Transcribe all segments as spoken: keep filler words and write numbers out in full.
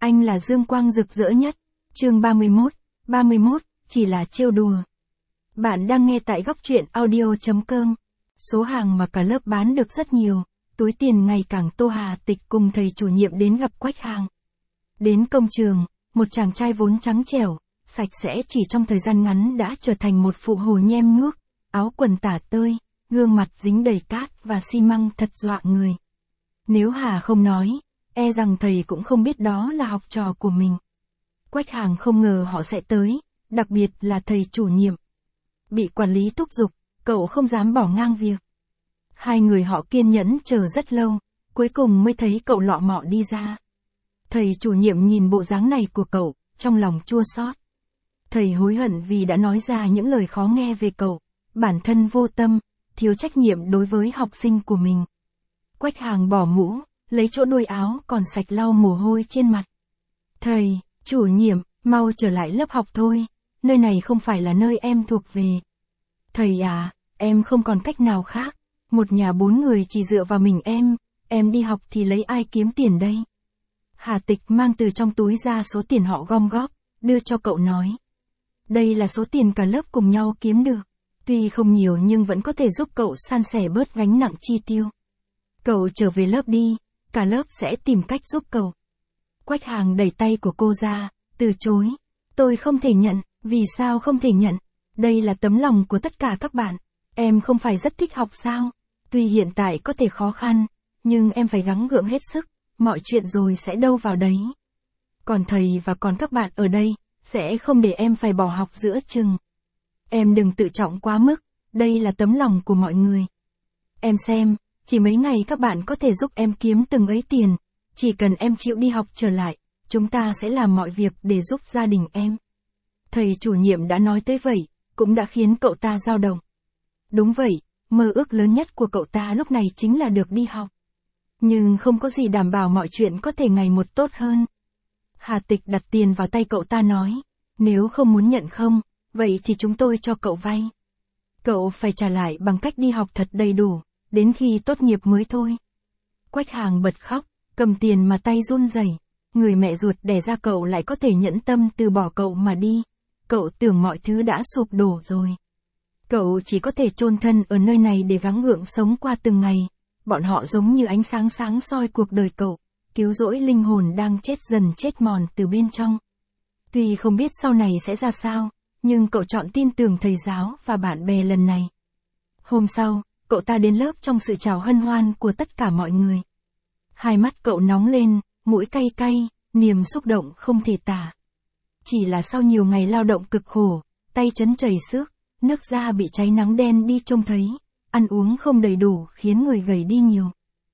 Anh là dương quang rực rỡ nhất. Chương ba mươi mốt, ba mươi mốt, chỉ là trêu đùa. Bạn đang nghe tại góc truyện audio chấm com. Số hàng mà cả lớp bán được rất nhiều, túi tiền ngày càng tô. Hà Tịch cùng thầy chủ nhiệm đến gặp Quách Hàng. Đến công trường, một chàng trai vốn trắng trẻo, sạch sẽ chỉ trong thời gian ngắn đã trở thành một phụ hồ nhem nhuốc, áo quần tả tơi, gương mặt dính đầy cát và xi măng thật dọa người. Nếu Hà không nói, e rằng thầy cũng không biết đó là học trò của mình. Quách Hàng không ngờ họ sẽ tới, đặc biệt là thầy chủ nhiệm. Bị quản lý thúc giục, cậu không dám bỏ ngang việc. Hai người họ kiên nhẫn chờ rất lâu, cuối cùng mới thấy cậu lọ mọ đi ra. Thầy chủ nhiệm nhìn bộ dáng này của cậu, trong lòng chua xót. Thầy hối hận vì đã nói ra những lời khó nghe về cậu, bản thân vô tâm, thiếu trách nhiệm đối với học sinh của mình. Quách Hàng bỏ mũ, lấy chỗ đuôi áo còn sạch lau mồ hôi trên mặt. Thầy, chủ nhiệm, mau trở lại lớp học thôi, nơi này không phải là nơi em thuộc về. Thầy à, em không còn cách nào khác, một nhà bốn người chỉ dựa vào mình em, em đi học thì lấy ai kiếm tiền đây? Hà Tịch mang từ trong túi ra số tiền họ gom góp, đưa cho cậu nói. Đây là số tiền cả lớp cùng nhau kiếm được, tuy không nhiều nhưng vẫn có thể giúp cậu san sẻ bớt gánh nặng chi tiêu. Cậu trở về lớp đi, cả lớp sẽ tìm cách giúp cậu. Quách Hàng đẩy tay của cô ra, từ chối. Tôi không thể nhận, vì sao không thể nhận? Đây là tấm lòng của tất cả các bạn. Em không phải rất thích học sao? Tuy hiện tại có thể khó khăn, nhưng em phải gắng gượng hết sức, mọi chuyện rồi sẽ đâu vào đấy. Còn thầy và còn các bạn ở đây, sẽ không để em phải bỏ học giữa chừng. Em đừng tự trọng quá mức, đây là tấm lòng của mọi người. Em xem, chỉ mấy ngày các bạn có thể giúp em kiếm từng ấy tiền, chỉ cần em chịu đi học trở lại, chúng ta sẽ làm mọi việc để giúp gia đình em. Thầy chủ nhiệm đã nói tới vậy, cũng đã khiến cậu ta dao động. Đúng vậy, mơ ước lớn nhất của cậu ta lúc này chính là được đi học. Nhưng không có gì đảm bảo mọi chuyện có thể ngày một tốt hơn. Hà Tịch đặt tiền vào tay cậu ta nói, nếu không muốn nhận không, vậy thì chúng tôi cho cậu vay. Cậu phải trả lại bằng cách đi học thật đầy đủ, đến khi tốt nghiệp mới thôi. Quách Hàng bật khóc, cầm tiền mà tay run rẩy. Người mẹ ruột đẻ ra cậu lại có thể nhẫn tâm từ bỏ cậu mà đi. Cậu tưởng mọi thứ đã sụp đổ rồi. Cậu chỉ có thể chôn thân ở nơi này để gắng gượng sống qua từng ngày. Bọn họ giống như ánh sáng sáng soi cuộc đời cậu, cứu rỗi linh hồn đang chết dần chết mòn từ bên trong. Tuy không biết sau này sẽ ra sao, nhưng cậu chọn tin tưởng thầy giáo và bạn bè lần này. Hôm sau, cậu ta đến lớp trong sự chào hân hoan của tất cả mọi người. Hai mắt cậu nóng lên, mũi cay cay, niềm xúc động không thể tả. Chỉ là sau nhiều ngày lao động cực khổ, tay chấn chảy xước, nước da bị cháy nắng đen đi trông thấy, ăn uống không đầy đủ khiến người gầy đi nhiều.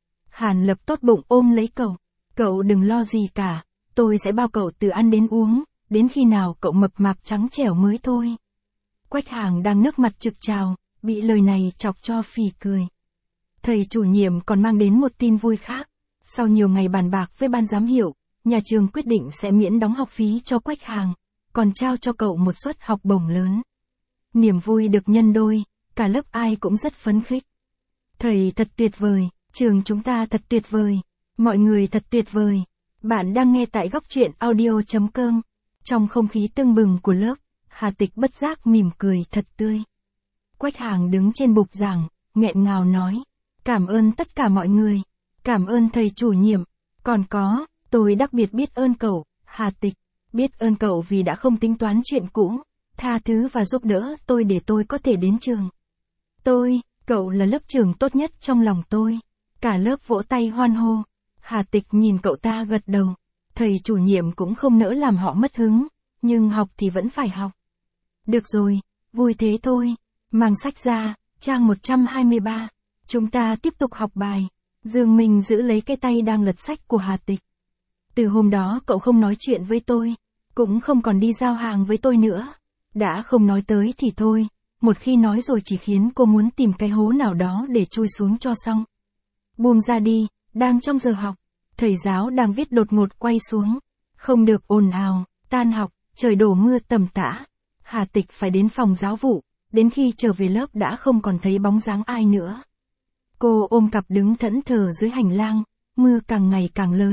Hàn Lập tốt bụng ôm lấy cậu, cậu đừng lo gì cả, tôi sẽ bao cậu từ ăn đến uống, đến khi nào cậu mập mạp trắng trẻo mới thôi. Quách Hàng đang nước mặt trực trào, bị lời này chọc cho phì cười. Thầy chủ nhiệm còn mang đến một tin vui khác. Sau nhiều ngày bàn bạc với ban giám hiệu, nhà trường quyết định sẽ miễn đóng học phí cho Quách Hàng, còn trao cho cậu một suất học bổng lớn. Niềm vui được nhân đôi, cả lớp ai cũng rất phấn khích. Thầy thật tuyệt vời, trường chúng ta thật tuyệt vời, mọi người thật tuyệt vời. Bạn đang nghe tại góc truyện audio chấm com. Trong không khí tưng bừng của lớp, Hà Tịch bất giác mỉm cười thật tươi. Quách Hàng đứng trên bục giảng, nghẹn ngào nói, cảm ơn tất cả mọi người. Cảm ơn thầy chủ nhiệm, còn có, tôi đặc biệt biết ơn cậu, Hà Tịch, biết ơn cậu vì đã không tính toán chuyện cũ, tha thứ và giúp đỡ tôi để tôi có thể đến trường. Tôi, cậu là lớp trưởng tốt nhất trong lòng tôi. Cả lớp vỗ tay hoan hô. Hà Tịch nhìn cậu ta gật đầu. Thầy chủ nhiệm cũng không nỡ làm họ mất hứng, nhưng học thì vẫn phải học. Được rồi, vui thế thôi. Mang sách ra, trang một trăm hai mươi ba. Chúng ta tiếp tục học bài. Dương Minh giữ lấy cái tay đang lật sách của Hà Tịch. Từ hôm đó cậu không nói chuyện với tôi, cũng không còn đi giao hàng với tôi nữa. Đã không nói tới thì thôi, một khi nói rồi chỉ khiến cô muốn tìm cái hố nào đó để chui xuống cho xong. Buông ra đi, đang trong giờ học, thầy giáo đang viết đột ngột quay xuống. Không được ồn ào, tan học, trời đổ mưa tầm tã. Hà Tịch phải đến phòng giáo vụ, đến khi trở về lớp đã không còn thấy bóng dáng ai nữa. Cô ôm cặp đứng thẫn thờ dưới hành lang, mưa càng ngày càng lớn,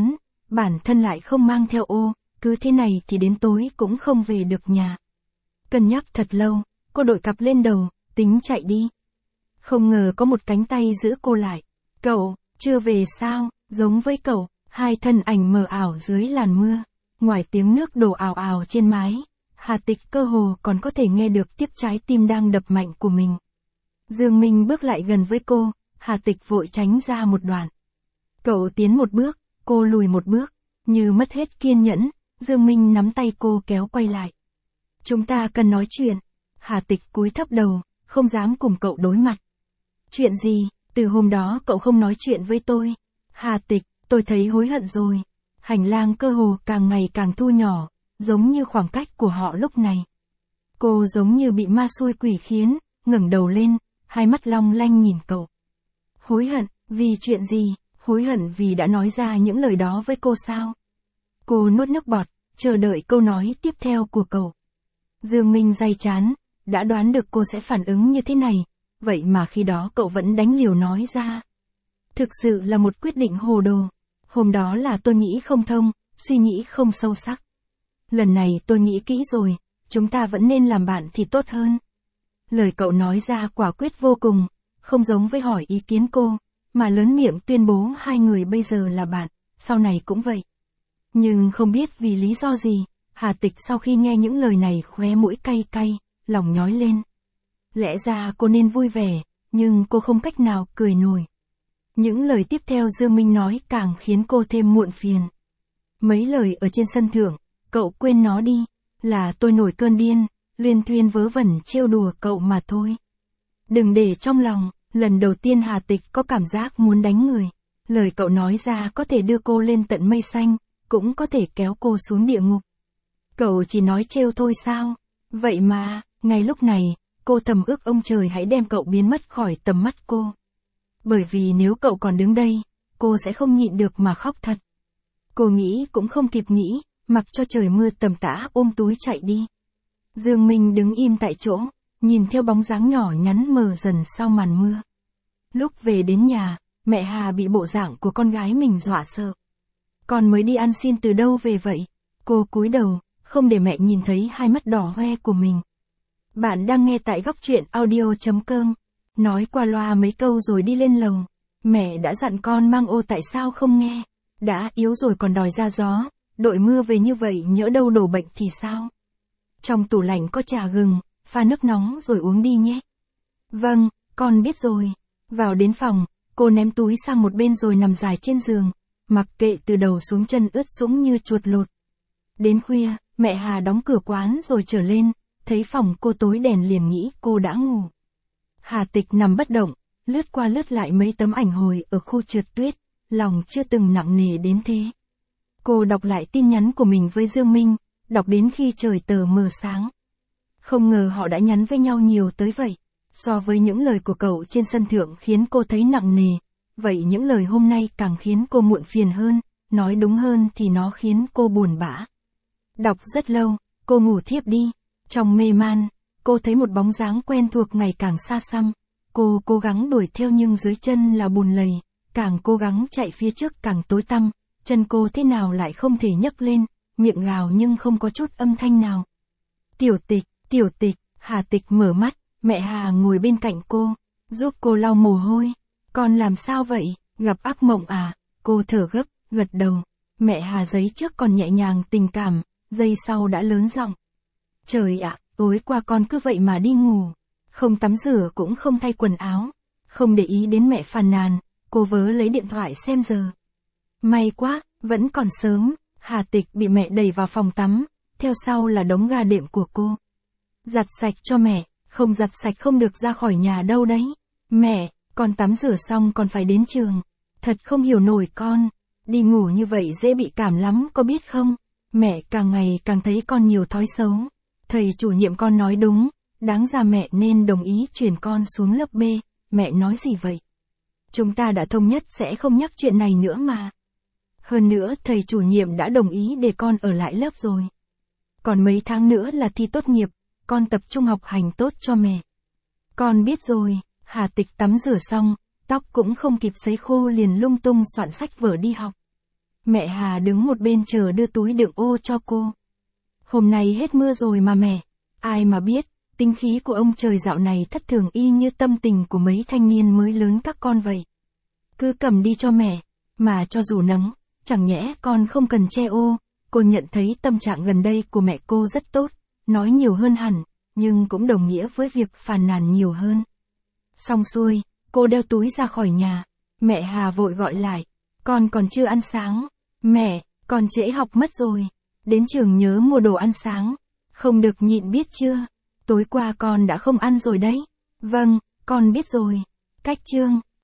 bản thân lại không mang theo ô, cứ thế này thì đến tối cũng không về được nhà. Cân nhắc thật lâu, cô đội cặp lên đầu, tính chạy đi. Không ngờ có một cánh tay giữ cô lại. Cậu, chưa về sao? Giống với cậu, hai thân ảnh mờ ảo dưới làn mưa. Ngoài tiếng nước đổ ào ào trên mái, Hà Tịch cơ hồ còn có thể nghe được tiếp trái tim đang đập mạnh của mình. Dương Minh bước lại gần với cô, Hà Tịch vội tránh ra một đoạn. Cậu tiến một bước, cô lùi một bước, như mất hết kiên nhẫn, Dương Minh nắm tay cô kéo quay lại. Chúng ta cần nói chuyện. Hà Tịch cúi thấp đầu, không dám cùng cậu đối mặt. Chuyện gì? Từ hôm đó cậu không nói chuyện với tôi. Hà Tịch, tôi thấy hối hận rồi. Hành lang cơ hồ càng ngày càng thu nhỏ, giống như khoảng cách của họ lúc này. Cô giống như bị ma xui quỷ khiến, ngẩng đầu lên, hai mắt long lanh nhìn cậu. Hối hận, vì chuyện gì? Hối hận vì đã nói ra những lời đó với cô sao? Cô nuốt nước bọt, chờ đợi câu nói tiếp theo của cậu. Dương Minh day chán, đã đoán được cô sẽ phản ứng như thế này, vậy mà khi đó cậu vẫn đánh liều nói ra. Thực sự là một quyết định hồ đồ. Hôm đó là tôi nghĩ không thông, suy nghĩ không sâu sắc. Lần này tôi nghĩ kỹ rồi, chúng ta vẫn nên làm bạn thì tốt hơn. Lời cậu nói ra quả quyết vô cùng, không giống với hỏi ý kiến cô, mà lớn miệng tuyên bố hai người bây giờ là bạn, sau này cũng vậy. Nhưng không biết vì lý do gì, Hà Tịch sau khi nghe những lời này khóe mũi cay cay, lòng nhói lên. Lẽ ra cô nên vui vẻ, nhưng cô không cách nào cười nổi. Những lời tiếp theo Dương Minh nói càng khiến cô thêm muộn phiền. Mấy lời ở trên sân thượng, cậu quên nó đi, là tôi nổi cơn điên, luyên thuyên vớ vẩn trêu đùa cậu mà thôi. Đừng để trong lòng, lần đầu tiên Hà Tịch có cảm giác muốn đánh người. Lời cậu nói ra có thể đưa cô lên tận mây xanh, cũng có thể kéo cô xuống địa ngục. Cậu chỉ nói trêu thôi sao? Vậy mà, ngay lúc này, cô thầm ước ông trời hãy đem cậu biến mất khỏi tầm mắt cô. Bởi vì nếu cậu còn đứng đây, cô sẽ không nhịn được mà khóc thật. Cô nghĩ cũng không kịp nghĩ, mặc cho trời mưa tầm tã ôm túi chạy đi. Dương Minh đứng im tại chỗ, nhìn theo bóng dáng nhỏ nhắn mờ dần sau màn mưa. Lúc về đến nhà, mẹ Hà bị bộ dạng của con gái mình dọa sợ. Con mới đi ăn xin từ đâu về vậy? Cô cúi đầu, không để mẹ nhìn thấy hai mắt đỏ hoe của mình. Bạn đang nghe tại góc truyện audio chấm com. Nói qua loa mấy câu rồi đi lên lầu. Mẹ đã dặn con mang ô tại sao không nghe? Đã yếu rồi còn đòi ra gió, đội mưa về như vậy nhỡ đâu đổ bệnh thì sao? Trong tủ lạnh có trà gừng, pha nước nóng rồi uống đi nhé. Vâng, con biết rồi. Vào đến phòng, cô ném túi sang một bên rồi nằm dài trên giường, mặc kệ từ đầu xuống chân ướt sũng như chuột lột. Đến khuya, mẹ Hà đóng cửa quán rồi trở lên, thấy phòng cô tối đèn liền nghĩ cô đã ngủ. Hà Tịch nằm bất động, lướt qua lướt lại mấy tấm ảnh hồi ở khu trượt tuyết, lòng chưa từng nặng nề đến thế. Cô đọc lại tin nhắn của mình với Dương Minh, đọc đến khi trời tờ mờ sáng. Không ngờ họ đã nhắn với nhau nhiều tới vậy. So với những lời của cậu trên sân thượng khiến cô thấy nặng nề, vậy những lời hôm nay càng khiến cô muộn phiền hơn, nói đúng hơn thì nó khiến cô buồn bã. Đọc rất lâu, cô ngủ thiếp đi. Trong mê man, cô thấy một bóng dáng quen thuộc ngày càng xa xăm. Cô cố gắng đuổi theo nhưng dưới chân là bùn lầy, càng cố gắng chạy phía trước càng tối tăm, chân cô thế nào lại không thể nhấc lên, miệng gào nhưng không có chút âm thanh nào. Tiểu Tịch, Tiểu Tịch, Hà Tịch mở mắt, mẹ Hà ngồi bên cạnh cô, giúp cô lau mồ hôi. Con làm sao vậy, gặp ác mộng à? Cô thở gấp, gật đầu. Mẹ Hà giấy trước còn nhẹ nhàng tình cảm, giây sau đã lớn giọng. Trời ạ, tối qua con cứ vậy mà đi ngủ, không tắm rửa cũng không thay quần áo, không để ý đến mẹ phàn nàn, cô vớ lấy điện thoại xem giờ. May quá, vẫn còn sớm. Hà Tịch bị mẹ đẩy vào phòng tắm, theo sau là đống gà đệm của cô. Giặt sạch cho mẹ, không giặt sạch không được ra khỏi nhà đâu đấy. Mẹ, con tắm rửa xong còn phải đến trường. Thật không hiểu nổi con, đi ngủ như vậy dễ bị cảm lắm có biết không? Mẹ càng ngày càng thấy con nhiều thói xấu. Thầy chủ nhiệm con nói đúng, đáng ra mẹ nên đồng ý chuyển con xuống lớp B. Mẹ nói gì vậy? Chúng ta đã thống nhất sẽ không nhắc chuyện này nữa mà. Hơn nữa thầy chủ nhiệm đã đồng ý để con ở lại lớp rồi. Còn mấy tháng nữa là thi tốt nghiệp, con tập trung học hành tốt cho mẹ. Con biết rồi. Hà Tịch tắm rửa xong, tóc cũng không kịp sấy khô liền lung tung soạn sách vở đi học. Mẹ Hà đứng một bên chờ đưa túi đựng ô cho cô. Hôm nay hết mưa rồi mà mẹ. Ai mà biết, tính khí của ông trời dạo này thất thường y như tâm tình của mấy thanh niên mới lớn các con vậy. Cứ cầm đi cho mẹ, mà cho dù nắng, chẳng nhẽ con không cần che ô. Cô nhận thấy tâm trạng gần đây của mẹ cô rất tốt, nói nhiều hơn hẳn, nhưng cũng đồng nghĩa với việc phàn nàn nhiều hơn. Xong xuôi, cô đeo túi ra khỏi nhà. Mẹ Hà vội gọi lại. Con còn chưa ăn sáng. Mẹ, con trễ học mất rồi. Đến trường nhớ mua đồ ăn sáng. Không được nhịn biết chưa? Tối qua con đã không ăn rồi đấy. Vâng, con biết rồi. Cách chương.